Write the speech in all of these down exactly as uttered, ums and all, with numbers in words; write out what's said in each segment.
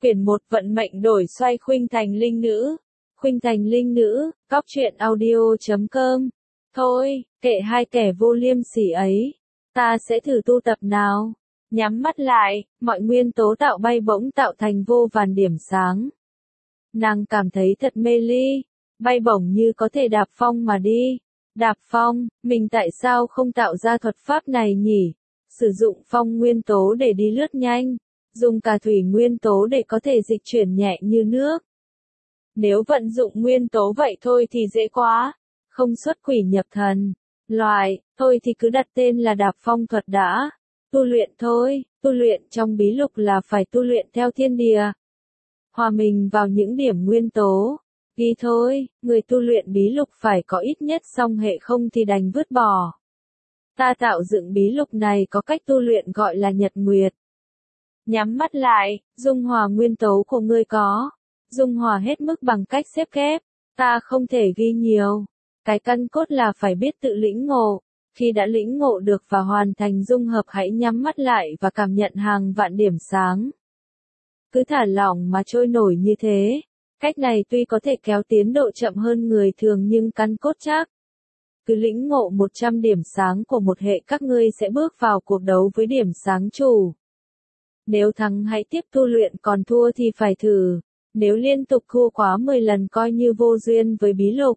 Quyển một Vận mệnh đổi xoay Khuynh Thành Linh Nữ. Khuynh Thành Linh Nữ, góc truyện audio chấm com. Thôi, kệ hai kẻ vô liêm sỉ ấy. Ta sẽ thử tu tập nào. Nhắm mắt lại, mọi nguyên tố tạo bay bổng tạo thành vô vàn điểm sáng. Nàng cảm thấy thật mê ly. Bay bổng như có thể đạp phong mà đi. Đạp phong, mình tại sao không tạo ra thuật pháp này nhỉ? Sử dụng phong nguyên tố để đi lướt nhanh. Dùng cả thủy nguyên tố để có thể dịch chuyển nhẹ như nước. Nếu vận dụng nguyên tố vậy thôi thì dễ quá. Không xuất quỷ nhập thần. Loại, thôi thì cứ đặt tên là đạp phong thuật đã. Tu luyện thôi, tu luyện trong bí lục là phải tu luyện theo thiên địa. Hòa mình vào những điểm nguyên tố. Ghi thôi, người tu luyện bí lục phải có ít nhất song hệ không thì đành vứt bỏ. Ta tạo dựng bí lục này có cách tu luyện gọi là nhật nguyệt. Nhắm mắt lại, dung hòa nguyên tố của ngươi có. Dung hòa hết mức bằng cách xếp kép. Ta không thể ghi nhiều. Cái căn cốt là phải biết tự lĩnh ngộ. Khi đã lĩnh ngộ được và hoàn thành dung hợp hãy nhắm mắt lại và cảm nhận hàng vạn điểm sáng. Cứ thả lỏng mà trôi nổi như thế. Cách này tuy có thể kéo tiến độ chậm hơn người thường nhưng căn cốt chắc. Cứ lĩnh ngộ một trăm điểm sáng của một hệ các ngươi sẽ bước vào cuộc đấu với điểm sáng chủ. Nếu thắng hãy tiếp tu luyện còn thua thì phải thử. Nếu liên tục thua quá mười lần coi như vô duyên với bí lục.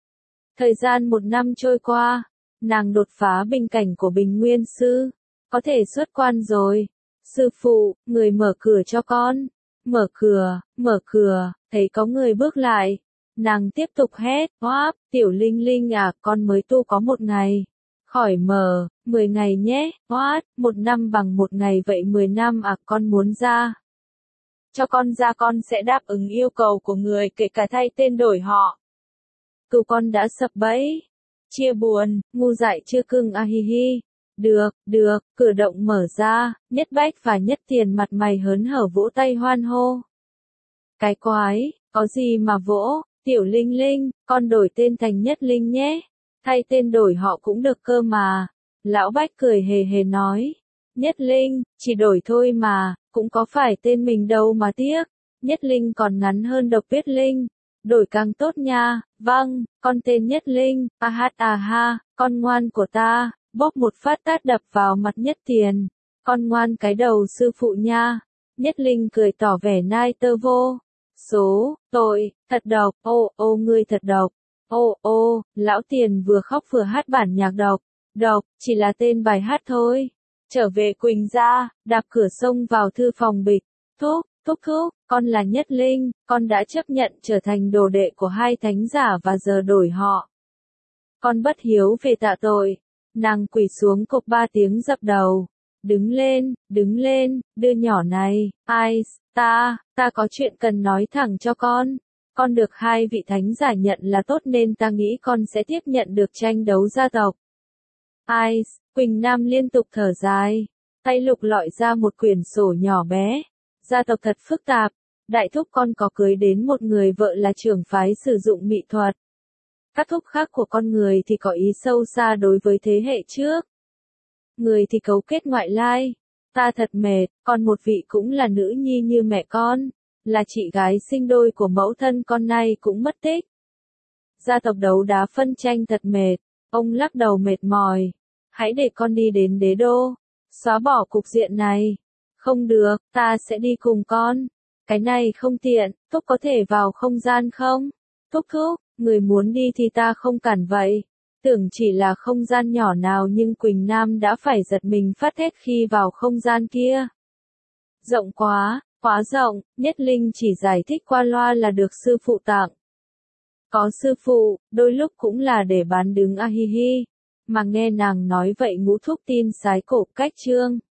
Thời gian một năm trôi qua, nàng đột phá bình cảnh của Bình Nguyên Sư. Có thể xuất quan rồi. Sư phụ, người mở cửa cho con. Mở cửa, mở cửa, thấy có người bước lại. Nàng tiếp tục hét, hoáp, tiểu linh linh à, con mới tu có một ngày. Khỏi mở, mười ngày nhé, hoát, một năm bằng một ngày vậy mười năm à, con muốn ra. Cho con ra con sẽ đáp ứng yêu cầu của người kể cả thay tên đổi họ. Cừu con đã sập bẫy. Chia buồn, ngu dại chưa cưng a hi hi. Được, được, cửa động mở ra, Nhất Bách và Nhất Tiền mặt mày hớn hở vỗ tay hoan hô. Cái quái, có gì mà vỗ, tiểu linh linh, con đổi tên thành Nhất Linh nhé. Thay tên đổi họ cũng được cơ mà. Lão Bách cười hề hề nói. Nhất Linh, chỉ đổi thôi mà, cũng có phải tên mình đâu mà tiếc. Nhất Linh còn ngắn hơn Độc Biết Linh. Đổi càng tốt nha, vâng, con tên Nhất Linh, a hát à ha, con ngoan của ta, bóp một phát tát đập vào mặt Nhất Tiền. Con ngoan cái đầu sư phụ nha. Nhất Linh cười tỏ vẻ nai tơ vô. Số, tội, thật độc, ô, ô ngươi thật độc. Ô, ô, lão Tiền vừa khóc vừa hát bản nhạc độc. Độc, chỉ là tên bài hát thôi. Trở về Quỳnh gia, đạp cửa sông vào thư phòng bịch. Thúc, thúc thúc, con là Nhất Linh, con đã chấp nhận trở thành đồ đệ của hai thánh giả và giờ đổi họ. Con bất hiếu về tạ tội. Nàng quỳ xuống cộp ba tiếng dập đầu. Đứng lên, đứng lên, đứa nhỏ này, ai, ta, ta có chuyện cần nói thẳng cho con. Con được hai vị thánh giả nhận là tốt nên ta nghĩ con sẽ tiếp nhận được tranh đấu gia tộc. Ai, Quỳnh Nam liên tục thở dài. Tay lục lọi ra một quyển sổ nhỏ bé. Gia tộc thật phức tạp. Đại thúc con có cưới đến một người vợ là trưởng phái sử dụng mỹ thuật. Các thúc khác của con người thì có ý sâu xa đối với thế hệ trước. Người thì cấu kết ngoại lai. Ta thật mệt, còn một vị cũng là nữ nhi như mẹ con. Là chị gái sinh đôi của mẫu thân con nay cũng mất tích. Gia tộc đấu đá phân tranh thật mệt. Ông lắc đầu mệt mỏi. Hãy để con đi đến đế đô. Xóa bỏ cục diện này. Không được, ta sẽ đi cùng con. Cái này không tiện, thúc có thể vào không gian không? Thúc thúc, người muốn đi thì ta không cản vậy. Tưởng chỉ là không gian nhỏ nào nhưng Quỳnh Nam đã phải giật mình phát thét khi vào không gian kia. Rộng quá, quá rộng, Nhất Linh chỉ giải thích qua loa là được sư phụ tặng. Có sư phụ, đôi lúc cũng là để bán đứng a hi hi. Mà nghe nàng nói vậy ngũ thúc tin sái cổ cách trương.